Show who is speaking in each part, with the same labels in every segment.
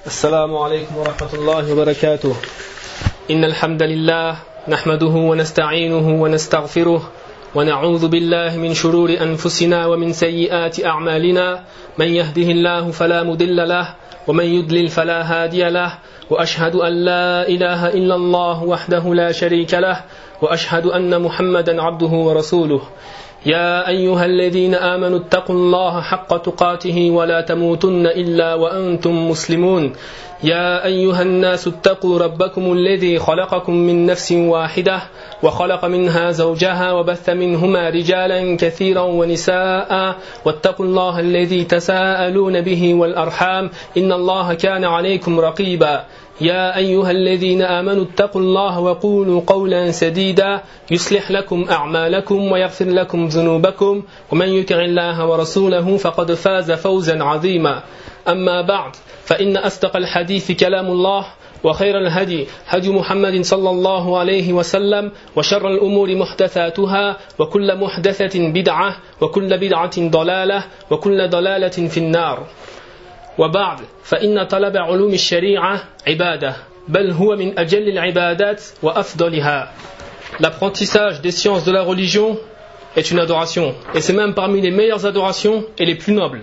Speaker 1: السلام عليكم ورحمة الله وبركاته. إن الحمد لله نحمده ونستعينه ونستغفره ونعوذ بالله من شرور أنفسنا ومن سيئات أعمالنا من يهده الله فلا مضل له ومن يضلل فلا هادي له وأشهد أن لا إله إلا الله وحده لا شريك له وأشهد أن محمدا عبده ورسوله. يا أيها الذين آمنوا اتقوا الله حق تقاته ولا تموتن إلا وأنتم مسلمون. يا أيها الناس اتقوا ربكم الذي خلقكم من نفس واحدة وخلق منها زوجها وبث منهما رجالا كثيرا ونساء واتقوا الله الذي تساءلون به والأرحام إن الله كان عليكم رقيبا. يا أيها الذين آمنوا اتقوا الله وقولوا قولا سديدا يصلح لكم أعمالكم ويغفر لكم ذنوبكم ومن يطع الله ورسوله فقد فاز فوزا عظيما. أما بعد فإن أصدق الحديث كلام الله وخير الهدي هدي محمد صلى الله عليه وسلم وشر الأمور محدثاتها وكل محدثة بدعة وكل بدعة ضلالة وكل ضلالة في النار. وبعد فإن طلب علوم الشريعة عبادة بل هو من أجل العبادات وأفضلها. L'apprentissage des sciences de la religion est une adoration et c'est même parmi les meilleures adorations et les plus nobles.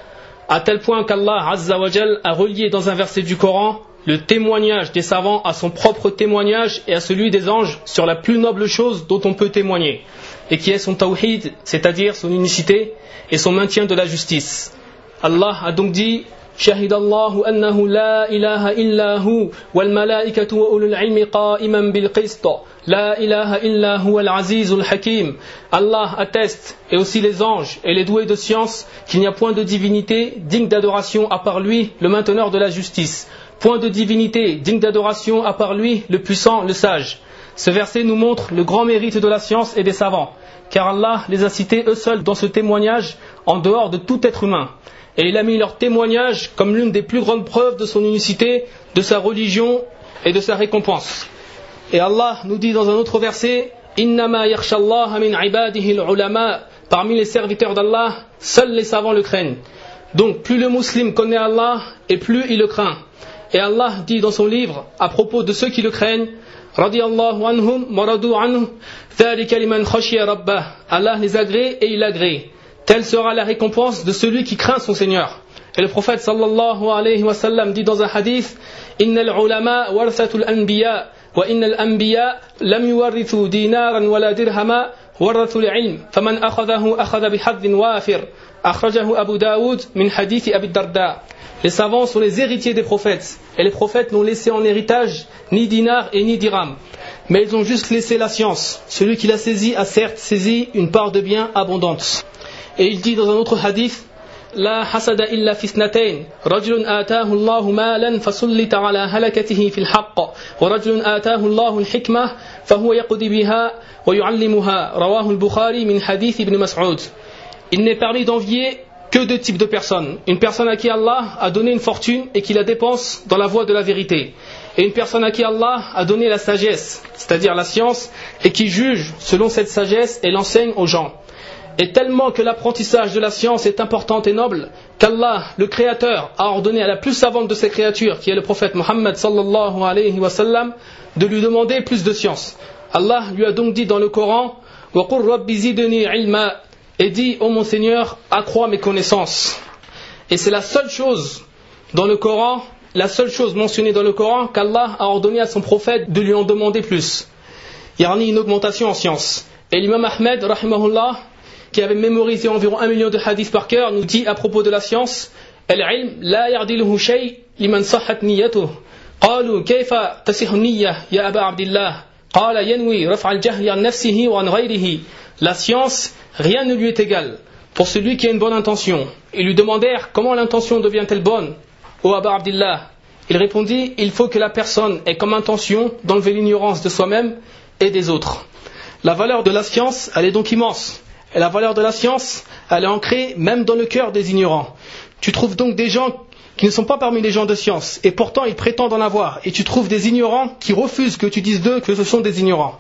Speaker 1: À tel point qu'Allah Azza wa Jal a relié dans un verset du Coran le témoignage des savants à son propre témoignage et à celui des anges sur la plus noble chose dont on peut témoigner et qui est son tawhid, c'est-à-dire son unicité et son maintien de la justice. Allah a donc dit شهد الله أنه لا إله إلا هو والملائكة وأولو العلم قائما بالقسط لا إله إلا هو العزيز الحكيم. Allah atteste, et aussi les anges et les doués de science, qu'il n'y a point de divinité digne d'adoration à part lui, le mainteneur de la justice. Point de divinité digne d'adoration à part lui, le puissant, le sage. Ce verset nous montre le grand mérite de la science et des savants, car Allah les a cités eux seuls dans ce témoignage en dehors de tout être humain. Et il a mis leur témoignage comme l'une des plus grandes preuves de son unicité, de sa religion et de sa récompense. Et Allah nous dit dans un autre verset Innama yakhshallaha min ibadihi al-ulama. Parmi les serviteurs d'Allah, seuls les savants le craignent. Donc plus le musulman connaît Allah et plus il le craint. Et Allah dit dans son livre à propos de ceux qui le craignent Radiyallahu anhum wa radu anhu thalika liman khashiya rabbah. Allah les agrée et il agrée. Telle sera la récompense de celui qui craint son Seigneur. Et le prophète sallallahu alayhi wa sallam dit dans un hadith Innal ulama warathatul anbiya wa innal anbiya lam yuwarithu dinaran wala dirhama warathul ilm faman akhadahu akhadha bihadhin wafir. Akhrajahu Abu Daoud min hadith Abi Darda. Les savants sont les héritiers des prophètes et les prophètes n'ont laissé en héritage ni dinar et ni dirham, mais ils ont juste laissé la science. Celui qui l'a saisi a certes saisi une part de bien abondante. Et il dit dans un autre hadith La hasada illa fi ithnatayn rajulun ataahu Allahu malan fasullita ala halakatihi fil haqq wa rajulun ataahu Allahu al-hikmah fahuwa yaqdi biha wa yu'allimuha. Rawahu al-Bukhari min hadith Ibn Mas'ud. Il n'est permis d'envier que deux types de personnes. Une personne à qui Allah a donné une fortune et qui la dépense dans la voie de la vérité. Et une personne à qui Allah a donné la sagesse, c'est-à-dire la science, et qui juge selon cette sagesse et l'enseigne aux gens. Et tellement que l'apprentissage de la science est important et noble, qu'Allah, le Créateur, a ordonné à la plus savante de ses créatures, qui est le prophète Mohammed sallallahu alayhi wa sallam, de lui demander plus de science. Allah lui a donc dit dans le Coran وَقُلْ رَبِّ زِدْنِي عِلْمًا. Et dit, ô mon Seigneur, accrois mes connaissances. Et c'est la seule chose dans le Coran, la seule chose mentionnée dans le Coran, qu'Allah a ordonné à son prophète de lui en demander plus. Il y a une augmentation en science. Et l'imam Ahmed, rahimahullah, qui avait mémorisé environ 1 million de hadiths par cœur, nous dit à propos de la science Al-ilm la ya'diluhu shay liman sahhat niyyatuh. Qalu kayfa tasihhu niyyah ya Aba Abdillah? Qala yanwi raf'a al-jahli an nafsihi wa an ghayrihi. La science, rien ne lui est égal pour celui qui a une bonne intention. Ils lui demandèrent comment l'intention devient-elle bonne, ô Aba Abdillah? Il répondit il faut que la personne ait comme intention d'enlever l'ignorance de soi-même et des autres. La valeur de la science, elle est donc immense. Et la valeur de la science, elle est ancrée même dans le cœur des ignorants. Tu trouves donc des gens qui ne sont pas parmi les gens de science, et pourtant ils prétendent en avoir. Et tu trouves des ignorants qui refusent que tu dises d'eux que ce sont des ignorants.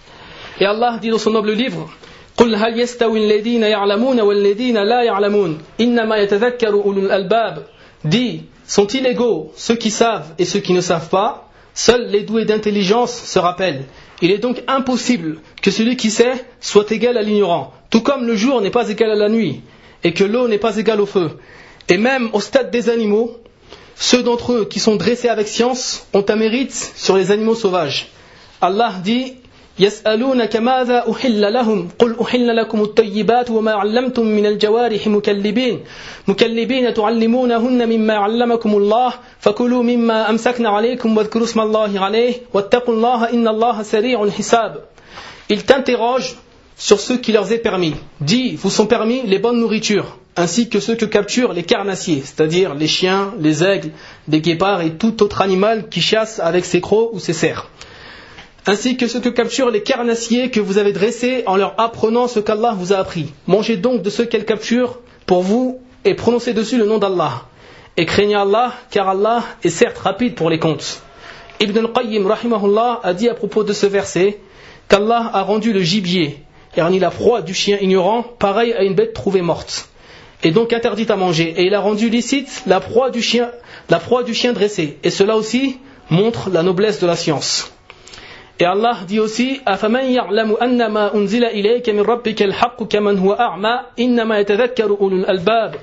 Speaker 1: Et Allah dit dans son noble livre قُلْ هَلْ يَسْتَوِي الَّذِينَ يَعْلَمُونَ وَالَّذِينَ لَا يَعْلَمُونَ إِنَّمَا يَتَذَكَّرُ أُولُو الْأَلْبَابِ. Dis, sont-ils égaux, ceux qui savent et ceux qui ne savent pas? Seuls les doués d'intelligence se rappellent. Il est donc impossible que celui qui sait soit égal à l'ignorant, tout comme le jour n'est pas égal à la nuit, et que l'eau n'est pas égale au feu. Et même au stade des animaux, ceux d'entre eux qui sont dressés avec science ont un mérite sur les animaux sauvages. Allah dit: يسألونك ماذا أحل لهم قل أحل لكم الطيبات وما علمتم من الجوارح مكلبين تعلمونهن مما علمكم الله فكلوا مما أمسكن عليكم واذكروا اسم الله عليه واتقوا الله إن الله سريع الحساب. Ils t'interrogent sur ce qui leur est permis. Dis, vous sont permis les bonnes nourritures, ainsi que ceux que capturent les carnassiers, c'est-à-dire les chiens, les aigles, les guépards et tout autre animal qui chasse avec ses crocs ou ses cerfs. Ainsi que ceux que capturent les carnassiers que vous avez dressés en leur apprenant ce qu'Allah vous a appris. Mangez donc de ceux qu'elles capturent pour vous et prononcez dessus le nom d'Allah. Et craignez Allah, car Allah est certes rapide pour les comptes. Ibn al-Qayyim rahimahullah a dit à propos de ce verset qu'Allah a rendu le gibier, yani la proie du chien ignorant, pareil à une bête trouvée morte, et donc interdite à manger. Et il a rendu licite la proie du chien dressé. Et cela aussi montre la noblesse de la science. Et Allah dit aussi: أَفَمَنْ يَعْلَمُ أَنَّ مَا أُنزِلَ إِلَيْكَ مِنْ رَبِّكَ الْحَقُّ كَمَنْ هُوَ أَعْمَى إِنَّمَا يَتَذَكَّرُ أُولُو الْأَلْبَابِ.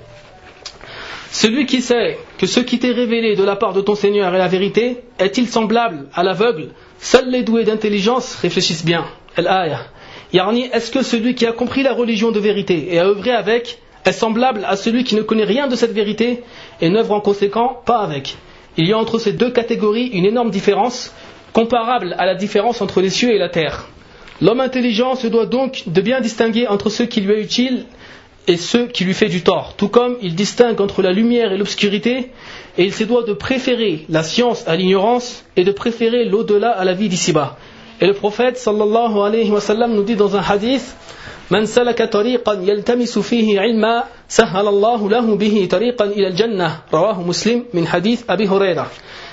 Speaker 1: Celui qui sait que ce qui t'est révélé de la part de ton Seigneur est la vérité, est-il semblable à l'aveugle? Seuls les doués d'intelligence réfléchissent bien. Al-Aya. Yani, est-ce que celui qui a compris la religion de vérité et a œuvré avec est semblable à celui qui ne connaît rien de cette vérité et n'œuvre en conséquent pas avec? Il y a entre ces deux catégories une énorme différence, comparable à la différence entre les cieux et la terre. L'homme intelligent se doit donc de bien distinguer entre ce qui lui est utile et ce qui lui fait du tort, tout comme il distingue entre la lumière et l'obscurité, et il se doit de préférer la science à l'ignorance et de préférer l'au-delà à la vie d'ici-bas. Et le prophète sallallahu alayhi wa sallam nous dit dans un hadith: Man salaka tariqan yaltamisu fihi ilma sahhala Allahu lahu bihi tariqan ila al-jannah. Rawahu Muslim min hadith Abi Huraira.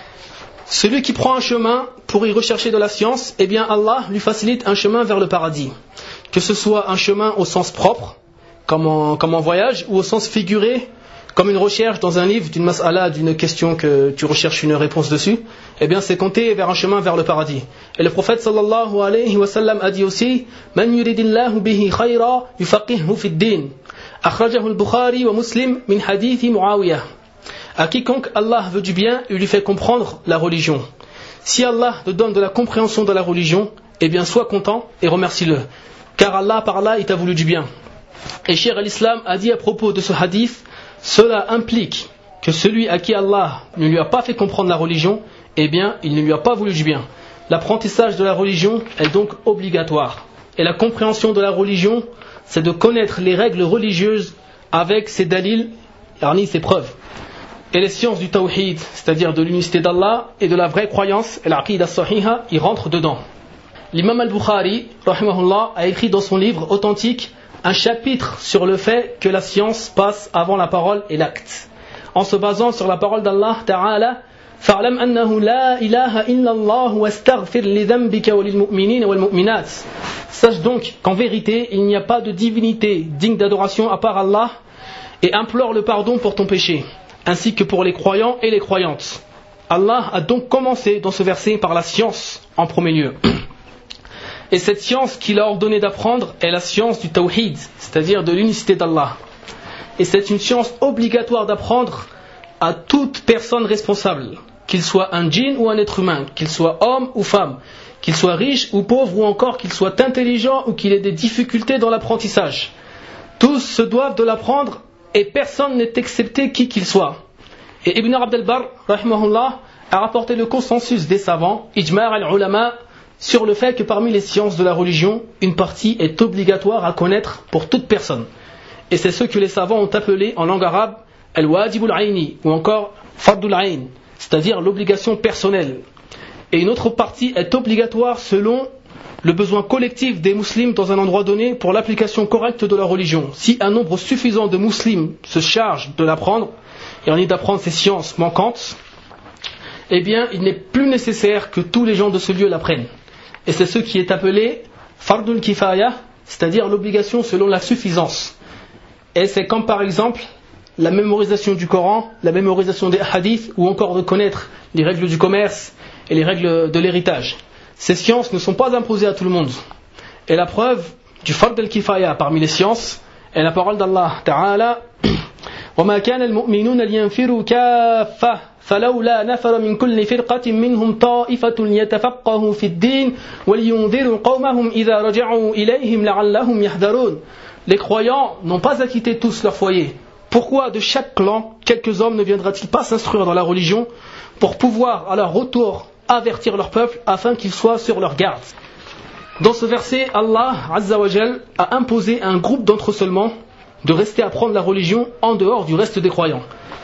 Speaker 1: Celui qui prend un chemin pour y rechercher de la science, eh bien Allah lui facilite un chemin vers le paradis. Que ce soit un chemin au sens propre, comme en voyage, ou au sens figuré, comme une recherche dans un livre d'une mas'ala, d'une question que tu recherches une réponse dessus, eh bien c'est compté vers un chemin vers le paradis. Et le prophète sallallahu alayhi wa sallam a dit aussi: Man yuridillahu bihi khayra yufaqihu fid din. Akhrajahu al-Bukhari wa Muslim min hadithi Muawiyah. À quiconque Allah veut du bien, il lui fait comprendre la religion. Si Allah te donne de la compréhension de la religion, eh bien sois content et remercie-le, car Allah par là il t'a voulu du bien. Et Cheikh al-Islam a dit à propos de ce hadith: cela implique que celui à qui Allah ne lui a pas fait comprendre la religion, eh bien il ne lui a pas voulu du bien. L'apprentissage de la religion est donc obligatoire. Et la compréhension de la religion, c'est de connaître les règles religieuses avec ses dalils, ses preuves. Et les sciences du tawhid, c'est-à-dire de l'unicité d'Allah et de la vraie croyance, et l'aqida sahiha, y rentrent dedans. L'imam al-Bukhari, rahimahullah, a écrit dans son livre authentique un chapitre sur le fait que la science passe avant la parole et l'acte, en se basant sur la parole d'Allah Ta'ala: فَاعْلَمْ أَنَّهُ لَا إِلَهَ إِلَّا اللَّهُ وَاسْتَغْفِرْ لِذَنْبِكَ وَلِلْمُؤْمِنِينَ وَالْمُؤْمِنَاتِ. Sache donc qu'en vérité, il n'y a pas de divinité digne d'adoration à part Allah, et implore le pardon pour ton péché, ainsi que pour les croyants et les croyantes. Allah a donc commencé dans ce verset par la science en premier lieu. Et cette science qu'il a ordonné d'apprendre est la science du tawhid, c'est-à-dire de l'unicité d'Allah. Et c'est une science obligatoire d'apprendre à toute personne responsable, qu'il soit un djinn ou un être humain, qu'il soit homme ou femme, qu'il soit riche ou pauvre, ou encore qu'il soit intelligent ou qu'il ait des difficultés dans l'apprentissage. Tous se doivent de l'apprendre et personne n'est excepté qui qu'il soit. Et Ibn Abd al-Barr, rahimahullah, a rapporté le consensus des savants, ijma' al-ulama, sur le fait que parmi les sciences de la religion, une partie est obligatoire à connaître pour toute personne. Et c'est ce que les savants ont appelé en langue arabe al-wajibul ayni, ou encore fardul ayn, c'est-à-dire l'obligation personnelle. Et une autre partie est obligatoire selon le besoin collectif des musulmans dans un endroit donné pour l'application correcte de la religion. Si un nombre suffisant de musulmans se charge de l'apprendre, et d'apprendre ces sciences manquantes, eh bien il n'est plus nécessaire que tous les gens de ce lieu l'apprennent. Et c'est ce qui est appelé fardul kifaya, c'est-à-dire l'obligation selon la suffisance. Et c'est comme par exemple la mémorisation du Coran, la mémorisation des hadiths, ou encore de connaître les règles du commerce et les règles de l'héritage. Ces sciences ne sont pas imposées à tout le monde. Et la preuve du fard al-kifaya parmi les sciences est la parole d'Allah Ta'ala وَمَا كَانَ الْمُؤْمِنُونَ لِيَنْفِرُوا كَافَّةً فَلَوْلَا نَفَرَ مِنْ كُلِّ فِرْقَةٍ مِّنْهُمْ طَائِفَةٌ لِيَتَفَقَّهُوا فِي الدِّينِ وَلِيُنذِرُوا قَوْمَهُمْ إِذَا رَجَعُوا إِلَيْهِمْ لَعَلَّهُمْ يَحْذَرُونَ. Les croyants n'ont pas à quitter tous leur foyer. Pourquoi de chaque clan, quelques hommes ne viendraient-ils pas s'instruire dans la religion pour pouvoir à leur retour avertir leur peuple afin qu'ils soient sur leur garde? Dans ce verset, Allah Azza wa Jal a imposé à un groupe d'entre eux seulement de rester apprendre la religion en dehors du reste des croyants.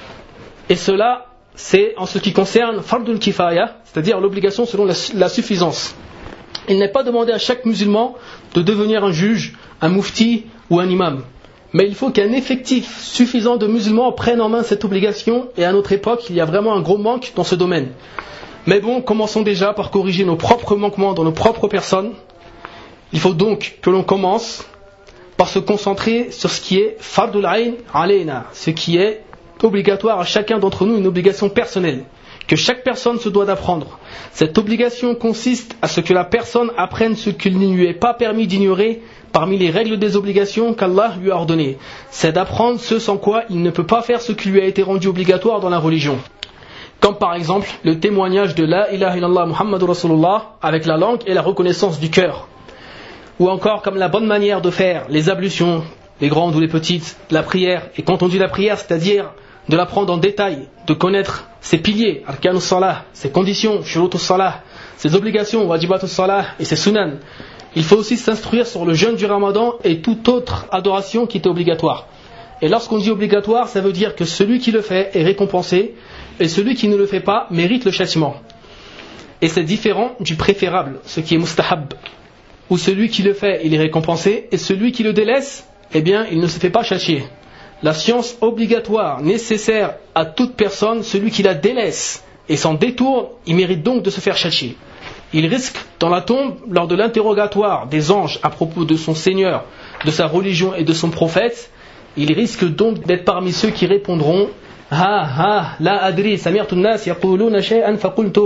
Speaker 1: Et cela, c'est en ce qui concerne Fardul Kifaya, c'est-à-dire l'obligation selon la suffisance. Il n'est pas demandé à chaque musulman de devenir un juge, un mufti ou un imam. Mais il faut qu'un effectif suffisant de musulmans prenne en main cette obligation, et à notre époque, il y a vraiment un gros manque dans ce domaine. Mais bon, commençons déjà par corriger nos propres manquements dans nos propres personnes. Il faut donc que l'on commence par se concentrer sur ce qui est Fardul Ayn Alayna, ce qui est obligatoire à chacun d'entre nous, une obligation personnelle, que chaque personne se doit d'apprendre. Cette obligation consiste à ce que la personne apprenne ce qu'il ne lui est pas permis d'ignorer parmi les règles des obligations qu'Allah lui a ordonnées. C'est d'apprendre ce sans quoi il ne peut pas faire ce qui lui a été rendu obligatoire dans la religion. Comme par exemple le témoignage de La ilaha illallah Muhammadur Rasulullah avec la langue et la reconnaissance du cœur. Ou encore comme la bonne manière de faire les ablutions, les grandes ou les petites, la prière. Et quand on dit la prière, c'est-à-dire de l'apprendre en détail, de connaître ses piliers, arkanus salah, ses conditions, shurutus salah, ses obligations, wajibatus salah et ses sunan. Il faut aussi s'instruire sur le jeûne du Ramadan et toute autre adoration qui est obligatoire. Et lorsqu'on dit obligatoire, ça veut dire que celui qui le fait est récompensé et celui qui ne le fait pas mérite le châtiment. Et c'est différent du préférable, ce qui est mustahab, où celui qui le fait, il est récompensé, et celui qui le délaisse, eh bien, il ne se fait pas châtier. La science obligatoire, nécessaire à toute personne, celui qui la délaisse et s'en détourne, il mérite donc de se faire châtier. Il risque, dans la tombe, lors de l'interrogatoire des anges à propos de son Seigneur, de sa religion et de son prophète, il risque donc d'être parmi ceux qui répondront la adri, samirtu an-nas yaquluna shay'an faqultu.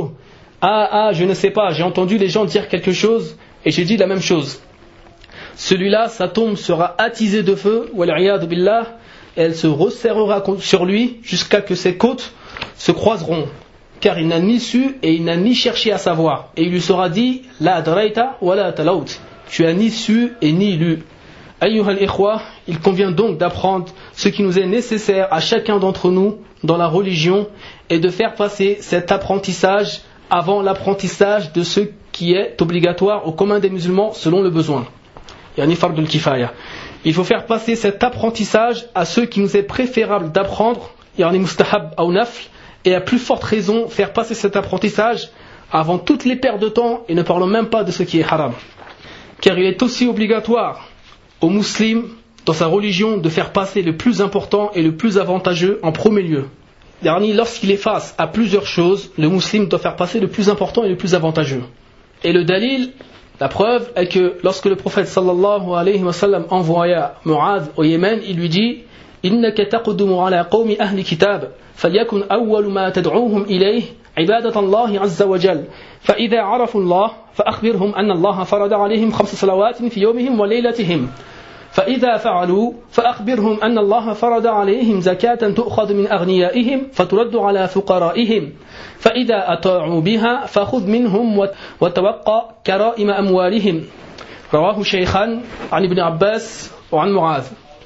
Speaker 1: Je ne sais pas, j'ai entendu les gens dire quelque chose et j'ai dit la même chose. Celui-là, sa tombe sera attisée de feu, wal-'iyadhu billah, et elle se resserrera sur lui jusqu'à que ses côtes se croiseront. Car il n'a ni su et il n'a ni cherché à savoir. Et il lui sera dit, la adraita wa la talaut. Tu as ni su et ni lu. Ayyuhal ikhwa, il convient donc d'apprendre ce qui nous est nécessaire à chacun d'entre nous dans la religion et de faire passer cet apprentissage avant l'apprentissage de ce qui est obligatoire au commun des musulmans selon le besoin. Yani fardul kifaya. Il faut faire passer cet apprentissage à ceux qui nous est préférable d'apprendre, yani mustahab ou nafl, et à plus forte raison faire passer cet apprentissage avant toutes les pertes de temps, et ne parlons même pas de ce qui est haram. Car il est aussi obligatoire aux musulmans dans sa religion de faire passer le plus important et le plus avantageux en premier lieu. Yani lorsqu'il est face à plusieurs choses, le musulman doit faire passer le plus important et le plus avantageux. Et le dalil, la preuve est que lorsque le prophète sallallahu alayhi wa sallam envoya Mu'adh au Yémen, il lui dit إنك تقدم على قوم أهل كتاب فليكن أول ما تدعوهم إليه عبادة الله عز وجل فإذا عرفوا الله فأخبرهم أن الله فرض عليهم 5 صلوات في يومهم وليلتهم فإذا فعلوا فأخبرهم أن الله فرض عليهم زكاة تؤخذ من أغنيائهم فترد على فقرائهم فإذا أطاعوا بها فخذ منهم وتوقع كرائم أموالهم رواه الشيخان عن ابن عباس وعن معاذ.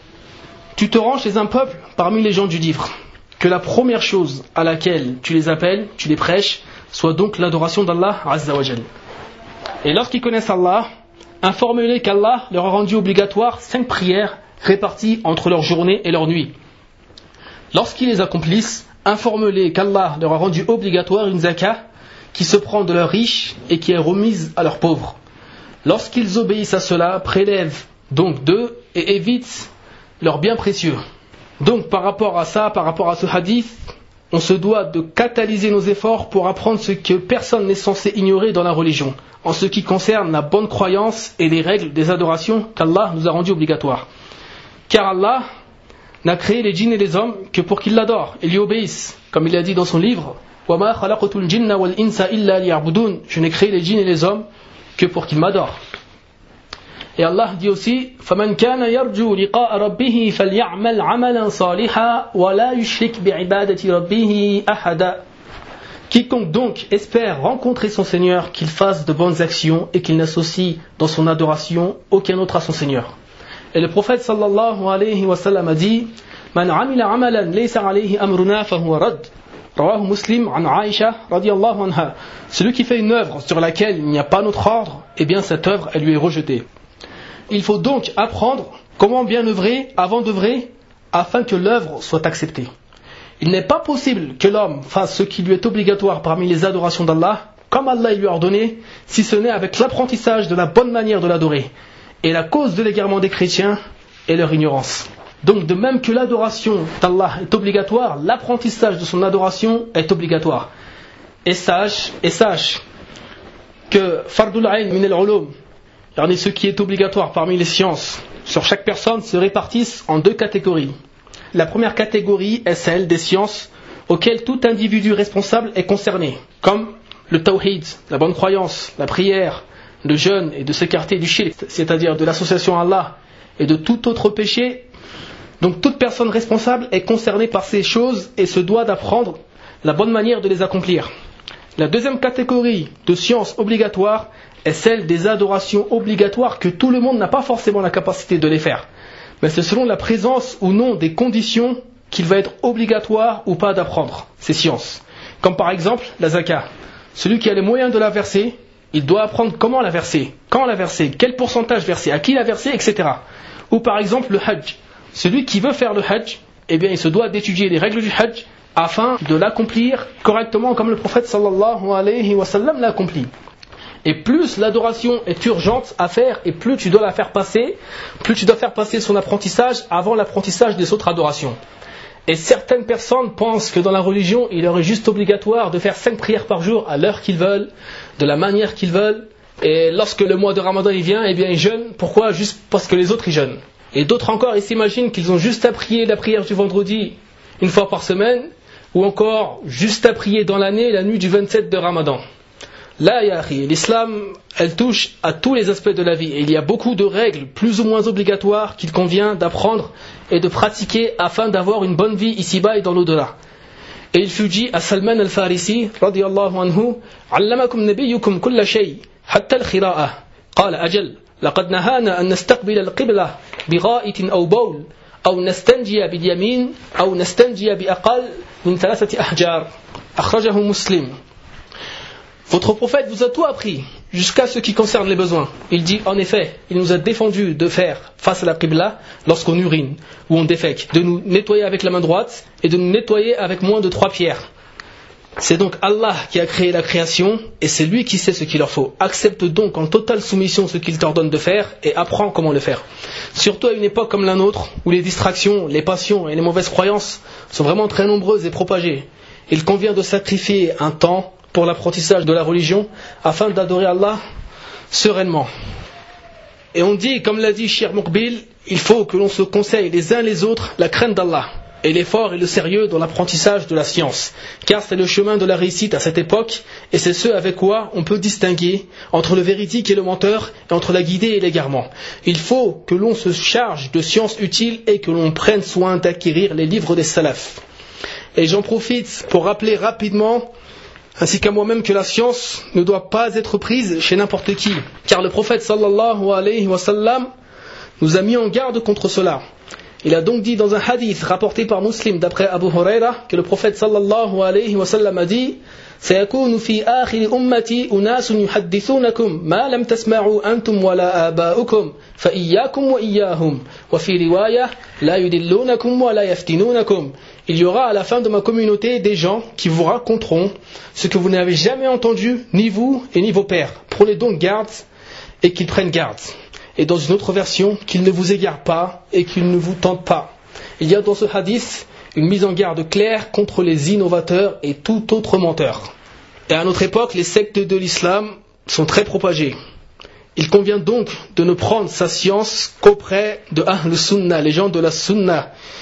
Speaker 1: Tu te rends chez un peuple parmi les gens du livre, que la première chose à laquelle tu les appelles, tu les prêches, soit donc l'adoration d'Allah Azza wa Jal. Et lorsqu'ils connaissent Allah, informez-les qu'Allah leur a rendu obligatoire 5 prières réparties entre leur journée et leur nuit. Lorsqu'ils les accomplissent, informez-les qu'Allah leur a rendu obligatoire une zakat qui se prend de leurs riches et qui est remise à leurs pauvres. Lorsqu'ils obéissent à cela, prélèvent donc d'eux et évitent leurs biens précieux. Donc par rapport à ça, par rapport à ce hadith, on se doit de catalyser nos efforts pour apprendre ce que personne n'est censé ignorer dans la religion, en ce qui concerne la bonne croyance et les règles des adorations qu'Allah nous a rendues obligatoires. Car Allah
Speaker 2: n'a créé les djinns et les hommes que pour qu'ils l'adorent et lui obéissent. Comme il a dit dans son livre, وَمَا خَلَقْتُ الْجِنَّ وَالْإِنسَ إِلَّا لِيَعْبُدُونَ. Je n'ai créé les djinns et les hommes que pour qu'ils m'adorent. Et Allah dit aussi, فَمَنْ كَانَ يَرْجُو لِقَاءَ رَبِّهِ فَلْيَعْمَلْ عَمَلًا صَالِحًا وَلَا يُشْرِكْ بِعِبَادَةِ رَبِّهِ أَحَدًا. Quiconque donc espère rencontrer son Seigneur, qu'il fasse de bonnes actions et qu'il n'associe dans son adoration aucun autre à son Seigneur. Et le prophète sallallahu alayhi wa sallam a dit, Man amila amalan laysa alayhi amruna fahuwa rad. Rawahu Muslim an Aisha radiyallahu anha. Celui qui fait une œuvre sur laquelle il n'y a pas notre ordre, eh bien cette œuvre elle lui est rejetée. Il faut donc apprendre comment bien œuvrer avant d'œuvrer afin que l'œuvre soit acceptée. Il n'est pas possible que l'homme fasse ce qui lui est obligatoire parmi les adorations d'Allah, comme Allah lui a ordonné, si ce n'est avec l'apprentissage de la bonne manière de l'adorer. Et la cause de l'égarement des chrétiens est leur ignorance. Donc de même que l'adoration d'Allah est obligatoire, l'apprentissage de son adoration est obligatoire. Et sache que Fardul Ayn min al-ulum, ce qui est obligatoire parmi les sciences, sur chaque personne se répartissent en deux catégories. La première catégorie est celle des sciences auxquelles tout individu responsable est concerné, comme le tawhid, la bonne croyance, la prière, le jeûne et de s'écarter du shirk, c'est-à-dire de l'association à Allah et de tout autre péché. Donc toute personne responsable est concernée par ces choses et se doit d'apprendre la bonne manière de les accomplir. La deuxième catégorie de sciences obligatoires est celle des adorations obligatoires que tout le monde n'a pas forcément la capacité de les faire. Mais c'est selon la présence ou non des conditions qu'il va être obligatoire ou pas d'apprendre ces sciences. Comme par exemple la zakat. Celui qui a les moyens de la verser, il doit apprendre comment la verser, quand la verser, quel pourcentage verser, à qui la verser, etc. Ou par exemple le hajj. Celui qui veut faire le hajj, eh bien il se doit d'étudier les règles du hajj afin de l'accomplir correctement comme le prophète sallallahu alayhi wa sallam l'a accompli. Et plus l'adoration est urgente à faire, et plus tu dois la faire passer, plus tu dois faire passer son apprentissage avant l'apprentissage des autres adorations. Et certaines personnes pensent que dans la religion, il leur est juste obligatoire de faire 5 prières par jour à l'heure qu'ils veulent, de la manière qu'ils veulent. Et lorsque le mois de Ramadan il vient, eh bien ils jeûnent. Pourquoi ? Juste parce que les autres ils jeûnent. Et d'autres encore, ils s'imaginent qu'ils ont juste à prier la prière du vendredi une fois par semaine, ou encore juste à prier dans l'année la nuit du 27 de Ramadan. Là, l'islam, elle touche à tous les aspects de la vie. Et il y a beaucoup de règles plus ou moins obligatoires qu'il convient d'apprendre et de pratiquer afin d'avoir une bonne vie ici-bas et dans l'au-delà. Et il fut dit à Salman al-Farisi, radiyallahu anhu, Allamakum nabiyukum kulla shay, hatta al-khira'a. Qala ajal, laqad nahana an nastaqbil al-qibla bigha'itin aw bawl, aw nastanjiya bil-yamin, aw nastanjiya bi-aqal min 3 ahjar. Akhrajahu Muslim. Votre prophète vous a tout appris, jusqu'à ce qui concerne les besoins. Il dit, en effet, il nous a défendu de faire face à la qibla lorsqu'on urine ou on défèque, de nous nettoyer avec la main droite et de nous nettoyer avec moins de 3 pierres. C'est donc Allah qui a créé la création et c'est lui qui sait ce qu'il leur faut. Accepte donc en totale soumission ce qu'il t'ordonne de faire et apprends comment le faire. Surtout à une époque comme la nôtre, où les distractions, les passions et les mauvaises croyances sont vraiment très nombreuses et propagées. Il convient de sacrifier un temps pour l'apprentissage de la religion afin d'adorer Allah sereinement. Et on dit, comme l'a dit Cheikh Moukbil, il faut que l'on se conseille les uns les autres la crainte d'Allah et l'effort et le sérieux dans l'apprentissage de la science, car c'est le chemin de la réussite à cette époque et c'est ce avec quoi on peut distinguer entre le véridique et le menteur et entre la guidée et l'égarement. Il faut que l'on se charge de sciences utiles et que l'on prenne soin d'acquérir les livres des salafs. Et j'en profite pour rappeler rapidement ainsi qu'à moi-même que la science ne doit pas être prise chez n'importe qui, car le prophète sallallahu alayhi wa sallam nous a mis en garde contre cela. Il a donc dit dans un hadith rapporté par Muslim d'après Abu Huraira que le prophète sallallahu alayhi wa sallam a dit سيكون في آخر أمتي أناس يحدثونكم ما لم تسمعوا أنتم ولا آباؤكم فإياكم وإياهم وفي رواية لا يدلونكم ولا يفتنونكم. Il y aura à la fin de ma communauté des gens qui vous raconteront ce que vous n'avez jamais entendu, ni vous et ni vos pères. Prenez donc garde et qu'ils prennent garde. Et dans une autre version, qu'ils ne vous égarent pas et qu'ils ne vous tentent pas. Il y a dans ce hadith une mise en garde claire contre les innovateurs et tout autre menteur. Et à notre époque, les sectes de l'islam sont très propagées. Il convient donc de ne prendre sa science qu'auprès de Ahl Sunnah, les gens de la Sunnah,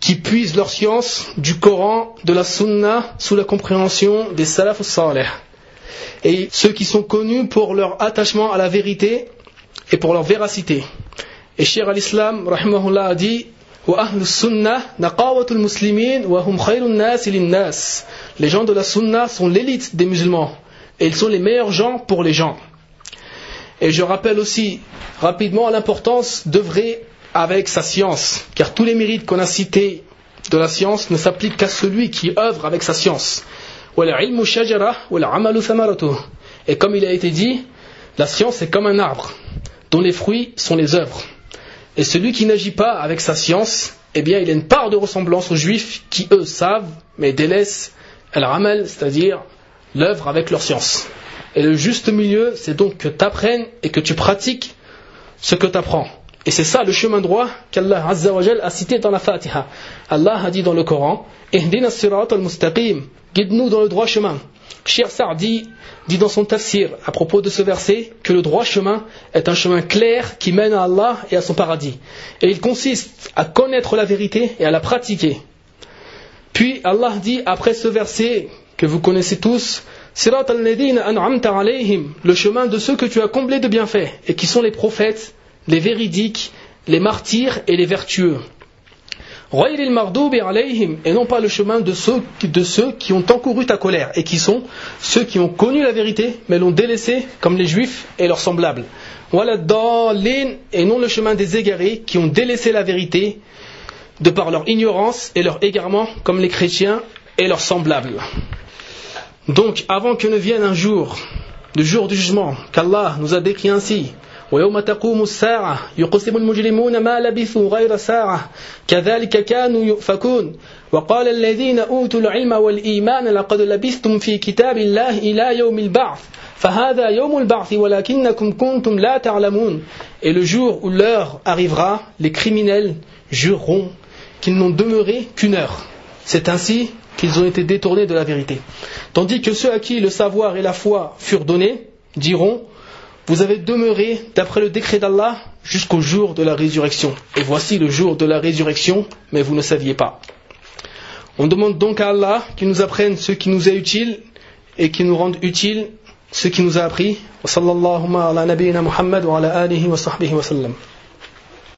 Speaker 2: qui puisent leur science du Coran, de la Sunna, sous la compréhension des Salaf salih. Et ceux qui sont connus pour leur attachement à la vérité et pour leur véracité. Et Cheikh al-Islam, rahimahullah, a dit wa ahlus sunnah naqawatul muslimin wa hum khayrun nas lin nas. Les gens de la Sunna sont l'élite des musulmans et ils sont les meilleurs gens pour les gens. Et je rappelle aussi rapidement l'importance d'œuvrer avec sa science, car tous les mérites qu'on a cités de la science ne s'appliquent qu'à celui qui œuvre avec sa science. Et comme il a été dit, la science est comme un arbre dont les fruits sont les œuvres. Et celui qui n'agit pas avec sa science, eh bien il a une part de ressemblance aux juifs qui eux savent mais délaissent al-amal, c'est-à-dire l'œuvre avec leur science. Et le juste milieu, c'est donc que tu apprennes et que tu pratiques ce que tu apprends. Et c'est ça le chemin droit qu'Allah Azza wa Jal a cité dans la Fatiha. Allah a dit dans le Coran, Ihdina as-sirata al-mustaqim, guide-nous dans le droit chemin. Cheikh Sa'di dit dans son tafsir à propos de ce verset que le droit chemin est un chemin clair qui mène à Allah et à son paradis. Et il consiste à connaître la vérité et à la pratiquer. Puis Allah dit après ce verset que vous connaissez tous, Sirat al-ladina an'amta alayhim, le chemin de ceux que tu as comblés de bienfaits et qui sont les prophètes, les véridiques, les martyrs et les vertueux. Ghayril maghdubi alayhim, et non pas le chemin de ceux qui ont encouru ta colère et qui sont ceux qui ont connu la vérité mais l'ont délaissée comme les juifs et leurs semblables. Waladdallin, et non le chemin des égarés qui ont délaissé la vérité de par leur ignorance et leur égarement comme les chrétiens et leurs semblables. Donc avant que ne vienne un jour, le jour du jugement qu'Allah nous a décrit ainsi, ويوم تقوم الساعة يقسم المجرمون ما لبثوا غير ساعة كذلك كانوا يؤفكون وقال الذين أوتوا العلم والإيمان لقد لبثتم في كتاب الله إلى يوم البعث فهذا يوم البعث ولكنكم كنتم لا تعلمون. Et le jour où l'heure arrivera, les criminels jureront qu'ils n'ont demeuré qu'une heure. C'est ainsi qu'ils ont été détournés de la vérité. Tandis que ceux à qui le savoir et la foi furent donnés diront: vous avez demeuré d'après le décret d'Allah jusqu'au jour de la résurrection. Et voici le jour de la résurrection, mais vous ne saviez pas. On demande donc à Allah qu'il nous apprenne ce qui nous est utile et qu'il nous rende utile ce qui nous a appris. Wa sallallahu ala nabiyyina Muhammad wa ala alihi wa sahbihi wa sallam.